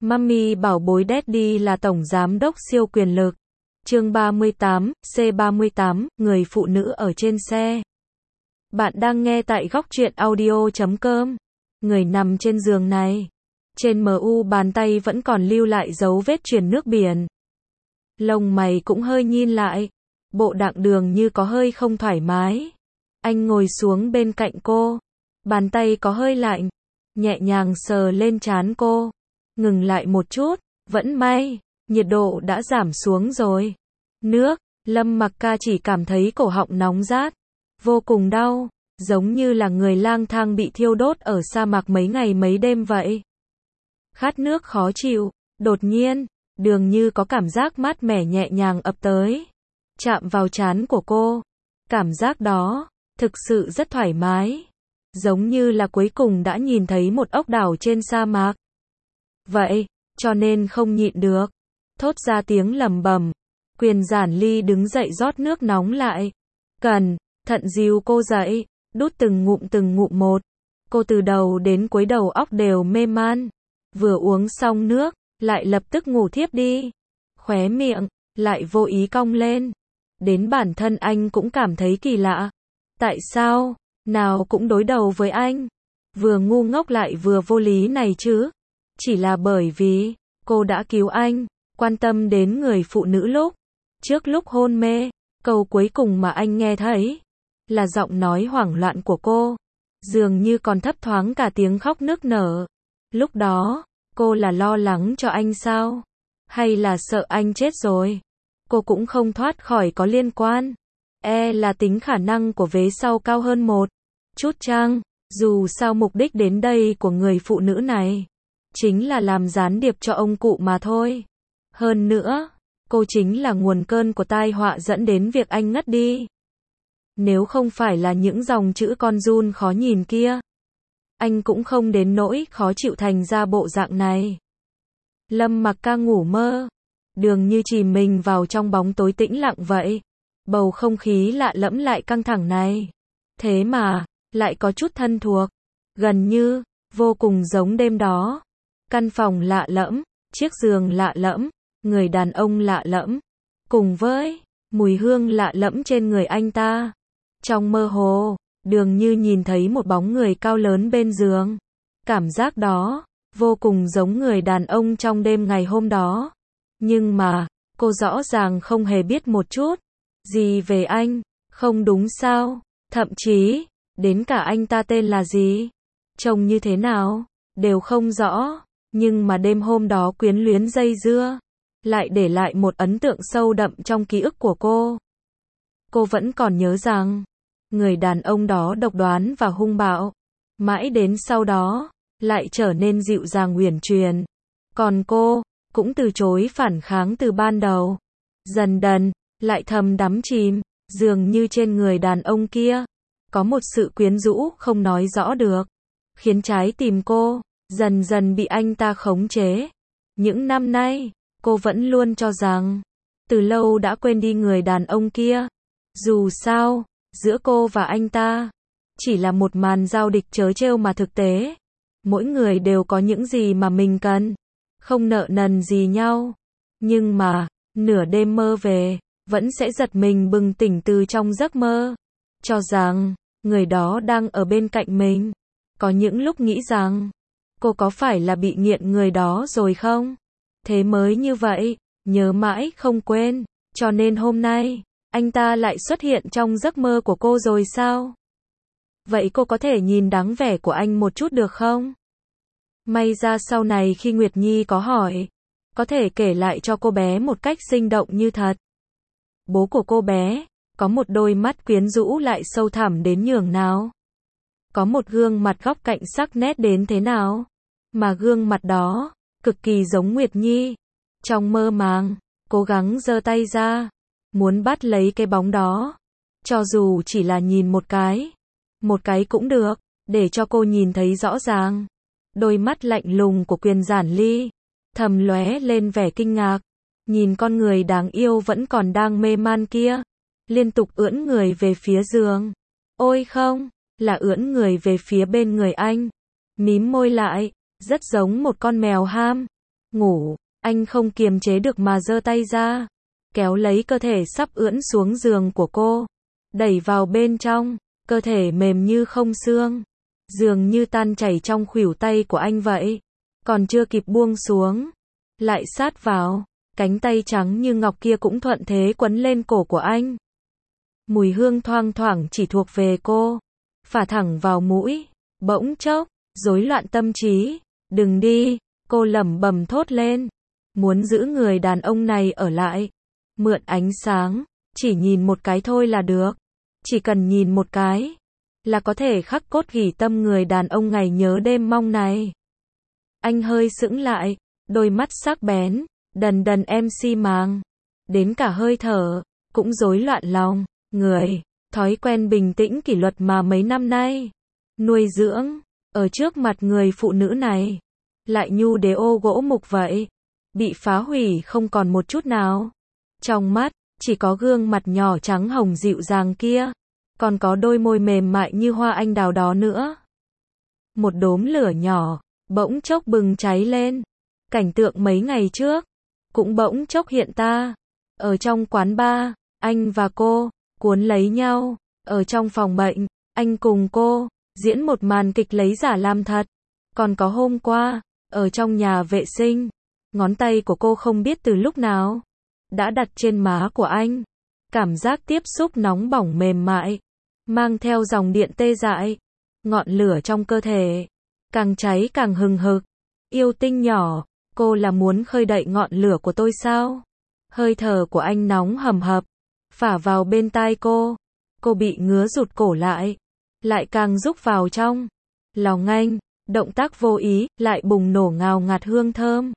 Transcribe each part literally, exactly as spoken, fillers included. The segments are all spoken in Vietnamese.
Mummy bảo bối Daddy là tổng giám đốc siêu quyền lực. Chương ba mươi tám, C ba mươi tám, người phụ nữ ở trên xe. Bạn đang nghe tại góc truyện audio chấm com. Người nằm trên giường này. Trên mu bàn tay vẫn còn lưu lại dấu vết truyền nước biển. Lông mày cũng hơi nhíu lại. Bộ đặng đường như có hơi không thoải mái. Anh ngồi xuống bên cạnh cô. Bàn tay có hơi lạnh. Nhẹ nhàng sờ lên trán cô. Ngừng lại một chút. Vẫn may. Nhiệt độ đã giảm xuống rồi. Nước. Lâm Mặc Ca chỉ cảm thấy cổ họng nóng rát. Vô cùng đau. Giống như là người lang thang bị thiêu đốt ở sa mạc mấy ngày mấy đêm vậy. Khát nước khó chịu. Đột nhiên. Đường như có cảm giác mát mẻ nhẹ nhàng ập tới. Chạm vào trán của cô. Cảm giác đó. Thực sự rất thoải mái. Giống như là cuối cùng đã nhìn thấy một ốc đảo trên sa mạc. Vậy. Cho nên không nhịn được. Thốt ra tiếng lầm bầm. Quyền Giản Ly đứng dậy rót nước nóng lại. Cần. Thận dìu cô dậy. Đút từng ngụm từng ngụm một. Cô từ đầu đến cuối đầu óc đều mê man. Vừa uống xong nước. Lại lập tức ngủ thiếp đi. Khóe miệng. Lại vô ý cong lên. Đến bản thân anh cũng cảm thấy kỳ lạ. Tại sao? Nào cũng đối đầu với anh. Vừa ngu ngốc lại vừa vô lý này chứ. Chỉ là bởi vì cô đã cứu anh. Quan tâm đến người phụ nữ lúc trước lúc hôn mê. Câu cuối cùng mà anh nghe thấy là giọng nói hoảng loạn của cô. Dường như còn thấp thoáng cả tiếng khóc nức nở. Lúc đó, cô là lo lắng cho anh sao? Hay là sợ anh chết rồi? Cô cũng không thoát khỏi có liên quan. E là tính khả năng của vế sau cao hơn một chút chăng? Dù sao mục đích đến đây của người phụ nữ này chính là làm gián điệp cho ông cụ mà thôi. Hơn nữa, cô chính là nguồn cơn của tai họa dẫn đến việc anh ngất đi. Nếu không phải là những dòng chữ con run khó nhìn kia, anh cũng không đến nỗi khó chịu thành ra bộ dạng này. Lâm Mặc Ca ngủ mơ. Đường như chìm mình vào trong bóng tối tĩnh lặng vậy. Bầu không khí lạ lẫm lại căng thẳng này. Thế mà, lại có chút thân thuộc. Gần như, vô cùng giống đêm đó. Căn phòng lạ lẫm, chiếc giường lạ lẫm, người đàn ông lạ lẫm. Cùng với, mùi hương lạ lẫm trên người anh ta. Trong mơ hồ, Đường như nhìn thấy một bóng người cao lớn bên giường. Cảm giác đó, vô cùng giống người đàn ông trong đêm ngày hôm đó. Nhưng mà, cô rõ ràng không hề biết một chút gì về anh. Không đúng sao? Thậm chí, đến cả anh ta tên là gì, trông như thế nào, đều không rõ. Nhưng mà đêm hôm đó quyến luyến dây dưa, lại để lại một ấn tượng sâu đậm trong ký ức của cô. Cô vẫn còn nhớ rằng, người đàn ông đó độc đoán và hung bạo. Mãi đến sau đó, lại trở nên dịu dàng uyển chuyển. Còn cô, cũng từ chối phản kháng từ ban đầu. Dần dần, lại thầm đắm chìm, dường như trên người đàn ông kia, có một sự quyến rũ không nói rõ được. Khiến trái tim cô, dần dần bị anh ta khống chế. Những năm nay, cô vẫn luôn cho rằng, từ lâu đã quên đi người đàn ông kia. Dù sao, giữa cô và anh ta, chỉ là một màn giao địch trớ trêu mà thực tế. Mỗi người đều có những gì mà mình cần. Không nợ nần gì nhau. Nhưng mà, nửa đêm mơ về, vẫn sẽ giật mình bừng tỉnh từ trong giấc mơ. Cho rằng, người đó đang ở bên cạnh mình. Có những lúc nghĩ rằng, cô có phải là bị nghiện người đó rồi không? Thế mới như vậy, nhớ mãi không quên. Cho nên hôm nay, anh ta lại xuất hiện trong giấc mơ của cô rồi sao? Vậy cô có thể nhìn dáng vẻ của anh một chút được không? May ra sau này khi Nguyệt Nhi có hỏi, có thể kể lại cho cô bé một cách sinh động như thật. Bố của cô bé, có một đôi mắt quyến rũ lại sâu thẳm đến nhường nào. Có một gương mặt góc cạnh sắc nét đến thế nào. Mà gương mặt đó, cực kỳ giống Nguyệt Nhi. Trong mơ màng, cố gắng giơ tay ra, muốn bắt lấy cái bóng đó. Cho dù chỉ là nhìn một cái. Một cái cũng được, để cho cô nhìn thấy rõ ràng. Đôi mắt lạnh lùng của Quyền Giản Ly, thầm lóe lên vẻ kinh ngạc. Nhìn con người đáng yêu vẫn còn đang mê man kia. Liên tục ưỡn người về phía giường. Ôi không, là ưỡn người về phía bên người anh. Mím môi lại, rất giống một con mèo ham. ngủ, anh không kiềm chế được mà giơ tay ra, kéo lấy cơ thể sắp ưỡn xuống giường của cô, đẩy vào bên trong, cơ thể mềm như không xương, dường như tan chảy trong khuỷu tay của anh vậy. Còn chưa kịp buông xuống, lại sát vào, cánh tay trắng như ngọc kia cũng thuận thế quấn lên cổ của anh. Mùi hương thoang thoảng chỉ thuộc về cô, phả thẳng vào mũi, bỗng chốc, rối loạn tâm trí. Đừng đi, cô lẩm bẩm thốt lên, muốn giữ người đàn ông này ở lại, mượn ánh sáng, chỉ nhìn một cái thôi là được, chỉ cần nhìn một cái, là có thể khắc cốt ghi tâm người đàn ông ngày nhớ đêm mong này. Anh hơi sững lại, đôi mắt sắc bén, đần đần em xi màng, đến cả hơi thở, cũng rối loạn lòng, người, thói quen bình tĩnh kỷ luật mà mấy năm nay, nuôi dưỡng, ở trước mặt người phụ nữ này, lại nhu đế ô gỗ mục vậy, bị phá hủy không còn một chút nào. Trong mắt, chỉ có gương mặt nhỏ trắng hồng dịu dàng kia, còn có đôi môi mềm mại như hoa anh đào đó nữa. Một đốm lửa nhỏ, bỗng chốc bừng cháy lên. Cảnh tượng mấy ngày trước, cũng bỗng chốc hiện ta. Ở trong quán bar, anh và cô, cuốn lấy nhau. Ở trong phòng bệnh, anh cùng cô, diễn một màn kịch lấy giả làm thật. Còn có hôm qua, ở trong nhà vệ sinh, ngón tay của cô không biết từ lúc nào, đã đặt trên má của anh. Cảm giác tiếp xúc nóng bỏng mềm mại, mang theo dòng điện tê dại. Ngọn lửa trong cơ thể, càng cháy càng hừng hực. Yêu tinh nhỏ, cô là muốn khơi đậy ngọn lửa của tôi sao? Hơi thở của anh nóng hầm hập, phả vào bên tai cô. Cô bị ngứa rụt cổ lại, lại càng rúc vào trong lòng anh. Động tác vô ý, lại bùng nổ ngào ngạt hương thơm.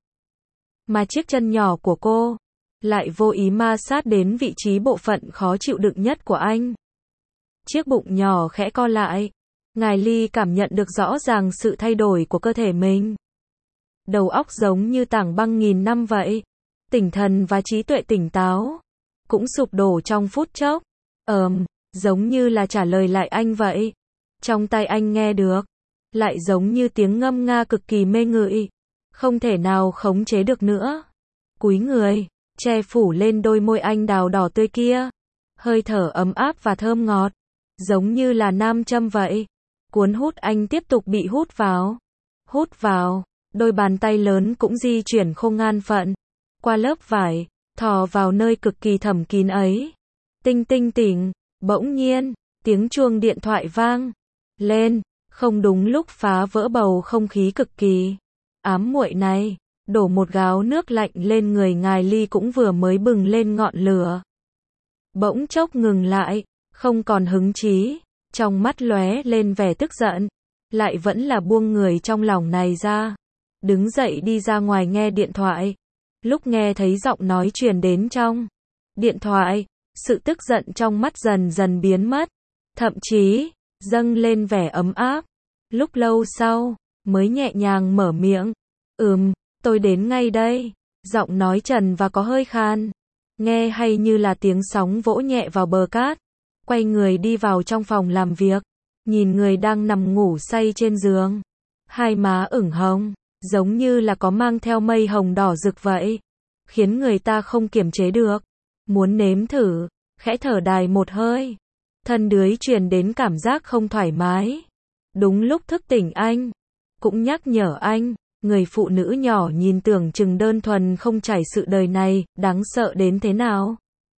Mà chiếc chân nhỏ của cô, lại vô ý ma sát đến vị trí bộ phận khó chịu đựng nhất của anh. Chiếc bụng nhỏ khẽ co lại. Ngài Ly cảm nhận được rõ ràng sự thay đổi của cơ thể mình. Đầu óc giống như tảng băng nghìn năm vậy. Tỉnh thần và trí tuệ tỉnh táo, cũng sụp đổ trong phút chốc. Ờm, giống như là trả lời lại anh vậy. Trong tai anh nghe được, lại giống như tiếng ngâm nga cực kỳ mê ngửi, không thể nào khống chế được nữa. Cúi người, che phủ lên đôi môi anh đào đỏ tươi kia. Hơi thở ấm áp và thơm ngọt, giống như là nam châm vậy. Cuốn hút anh tiếp tục bị hút vào. Hút vào, đôi bàn tay lớn cũng di chuyển không ngan phận. Qua lớp vải, thò vào nơi cực kỳ thầm kín ấy. Tinh tinh tỉnh, bỗng nhiên, tiếng chuông điện thoại vang lên. Không đúng lúc phá vỡ bầu không khí cực kỳ ám muội này, đổ một gáo nước lạnh lên người ngài Ly cũng vừa mới bừng lên ngọn lửa. Bỗng chốc ngừng lại, không còn hứng chí, trong mắt lóe lên vẻ tức giận, lại vẫn là buông người trong lòng này ra. Đứng dậy đi ra ngoài nghe điện thoại. Lúc nghe thấy giọng nói truyền đến trong điện thoại, sự tức giận trong mắt dần dần biến mất, thậm chí dâng lên vẻ ấm áp. Lúc lâu sau, mới nhẹ nhàng mở miệng. Ừm, tôi đến ngay đây. Giọng nói trần và có hơi khan, nghe hay như là tiếng sóng vỗ nhẹ vào bờ cát. Quay người đi vào trong phòng làm việc, nhìn người đang nằm ngủ say trên giường. Hai má ửng hồng, giống như là có mang theo mây hồng đỏ rực vậy, khiến người ta không kiềm chế được, muốn nếm thử, khẽ thở dài một hơi. Thân đưới truyền đến cảm giác không thoải mái. Đúng lúc thức tỉnh anh, cũng nhắc nhở anh, người phụ nữ nhỏ nhìn tưởng chừng đơn thuần không trải sự đời này, đáng sợ đến thế nào.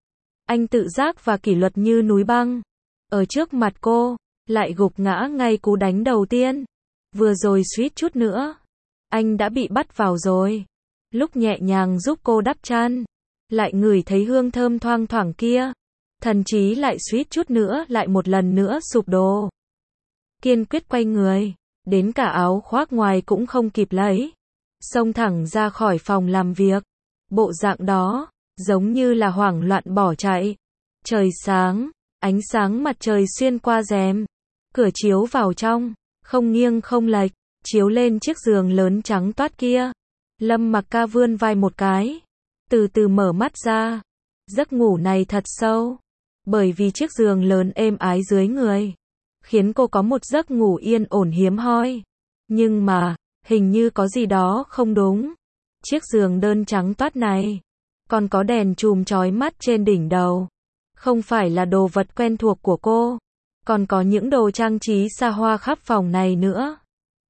Anh tự giác và kỷ luật như núi băng. Ở trước mặt cô, lại gục ngã ngay cú đánh đầu tiên. Vừa rồi suýt chút nữa, anh đã bị bắt vào rồi. Lúc nhẹ nhàng giúp cô đắp chăn, lại ngửi thấy hương thơm thoang thoảng kia. Thần trí lại suýt chút nữa lại một lần nữa sụp đổ. Kiên quyết quay người, đến cả áo khoác ngoài cũng không kịp lấy. Xông thẳng ra khỏi phòng làm việc. Bộ dạng đó, giống như là hoảng loạn bỏ chạy. Trời sáng, ánh sáng mặt trời xuyên qua rèm cửa chiếu vào trong, không nghiêng không lệch, chiếu lên chiếc giường lớn trắng toát kia. Lâm Mặc Ca vươn vai một cái, từ từ mở mắt ra. Giấc ngủ này thật sâu, bởi vì chiếc giường lớn êm ái dưới người, khiến cô có một giấc ngủ yên ổn hiếm hoi. Nhưng mà, hình như có gì đó không đúng. Chiếc giường đơn trắng toát này, còn có đèn chùm chói mắt trên đỉnh đầu. Không phải là đồ vật quen thuộc của cô, còn có những đồ trang trí xa hoa khắp phòng này nữa.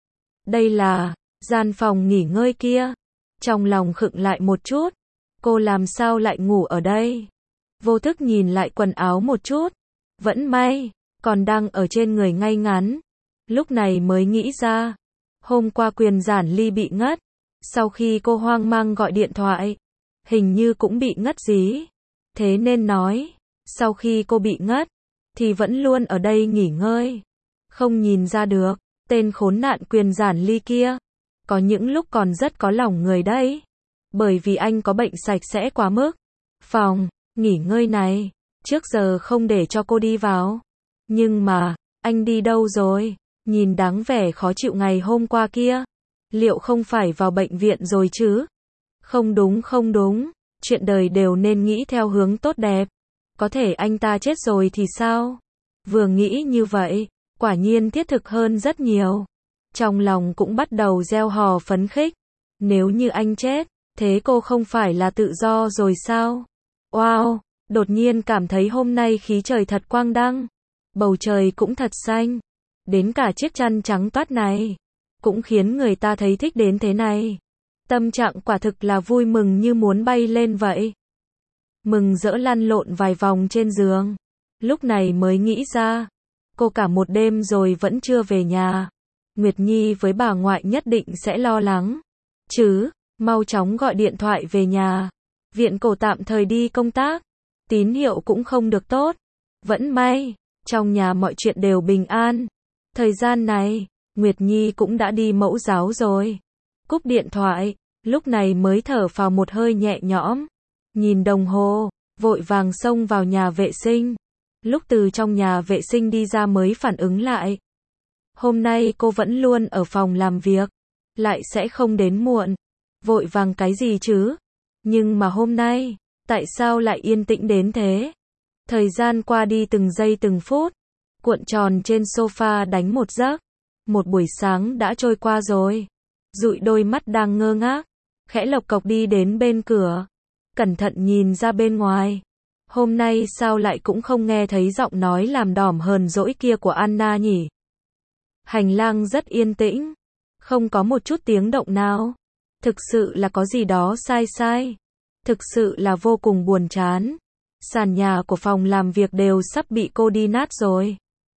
Đây là gian phòng nghỉ ngơi kia. Trong lòng khựng lại một chút, cô làm sao lại ngủ ở đây? Vô thức nhìn lại quần áo một chút, vẫn may, còn đang ở trên người ngay ngắn. Lúc này mới nghĩ ra, hôm qua Quyền Giản Ly bị ngất, sau khi cô hoang mang gọi điện thoại, hình như cũng bị ngất dí. Thế nên nói, sau khi cô bị ngất, thì vẫn luôn ở đây nghỉ ngơi. Không nhìn ra được, tên khốn nạn Quyền Giản Ly kia, có những lúc còn rất có lòng người đấy. Bởi vì anh có bệnh sạch sẽ quá mức. Phòng nghỉ ngơi này, trước giờ không để cho cô đi vào. Nhưng mà, anh đi đâu rồi? Nhìn dáng vẻ khó chịu ngày hôm qua kia, liệu không phải vào bệnh viện rồi chứ? Không đúng không đúng, chuyện đời đều nên nghĩ theo hướng tốt đẹp. Có thể anh ta chết rồi thì sao? Vừa nghĩ như vậy, quả nhiên thiết thực hơn rất nhiều. Trong lòng cũng bắt đầu gieo hò phấn khích. Nếu như anh chết, thế cô không phải là tự do rồi sao? Wow, đột nhiên cảm thấy hôm nay khí trời thật quang đăng. Bầu trời cũng thật xanh. Đến cả chiếc chăn trắng toát này, cũng khiến người ta thấy thích đến thế này. Tâm trạng quả thực là vui mừng như muốn bay lên vậy. Mừng rỡ lăn lộn vài vòng trên giường. Lúc này mới nghĩ ra, cô cả một đêm rồi vẫn chưa về nhà. Nguyệt Nhi với bà ngoại nhất định sẽ lo lắng. Chứ, mau chóng gọi điện thoại về nhà. Viện cổ tạm thời đi công tác. Tín hiệu cũng không được tốt. Vẫn may, trong nhà mọi chuyện đều bình an. Thời gian này, Nguyệt Nhi cũng đã đi mẫu giáo rồi. Cúp điện thoại, lúc này mới thở phào một hơi nhẹ nhõm. Nhìn đồng hồ, vội vàng xông vào nhà vệ sinh. Lúc từ trong nhà vệ sinh đi ra mới phản ứng lại. Hôm nay cô vẫn luôn ở phòng làm việc, lại sẽ không đến muộn. Vội vàng cái gì chứ? Nhưng mà hôm nay, tại sao lại yên tĩnh đến thế? Thời gian qua đi từng giây từng phút, cuộn tròn trên sofa đánh một giấc. Một buổi sáng đã trôi qua rồi. Dụi đôi mắt đang ngơ ngác, khẽ lộc cộc đi đến bên cửa, cẩn thận nhìn ra bên ngoài. Hôm nay sao lại cũng không nghe thấy giọng nói làm đỏm hờn dỗi kia của Anna nhỉ? Hành lang rất yên tĩnh, không có một chút tiếng động nào. Thực sự là có gì đó sai sai. Thực sự là vô cùng buồn chán. Sàn nhà của phòng làm việc đều sắp bị cô đi nát rồi.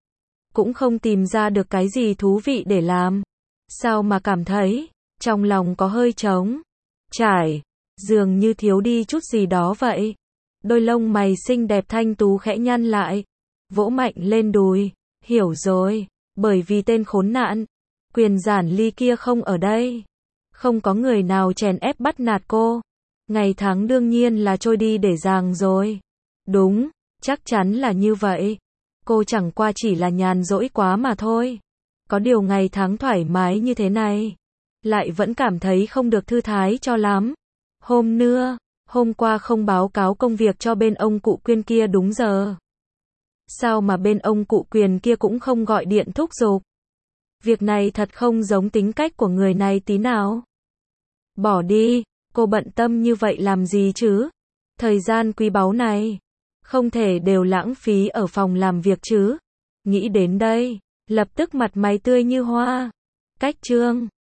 Cũng không tìm ra được cái gì thú vị để làm. Sao mà cảm thấy, trong lòng có hơi trống trải, dường như thiếu đi chút gì đó vậy. Đôi lông mày xinh đẹp thanh tú khẽ nhăn lại, vỗ mạnh lên đùi. Hiểu rồi, bởi vì tên khốn nạn Quyền Giản Ly kia không ở đây. Không có người nào chèn ép bắt nạt cô. Ngày tháng đương nhiên là trôi đi để dàng rồi. Đúng, chắc chắn là như vậy. Cô chẳng qua chỉ là nhàn rỗi quá mà thôi. Có điều ngày tháng thoải mái như thế này, lại vẫn cảm thấy không được thư thái cho lắm. Hôm nữa, hôm qua không báo cáo công việc cho bên ông cụ Quyền kia đúng giờ. Sao mà bên ông cụ Quyền kia cũng không gọi điện thúc giục? Việc này thật không giống tính cách của người này tí nào. Bỏ đi, cô bận tâm như vậy làm gì chứ? Thời gian quý báu này, không thể đều lãng phí ở phòng làm việc chứ. Nghĩ đến đây, lập tức mặt mày tươi như hoa. Cách chương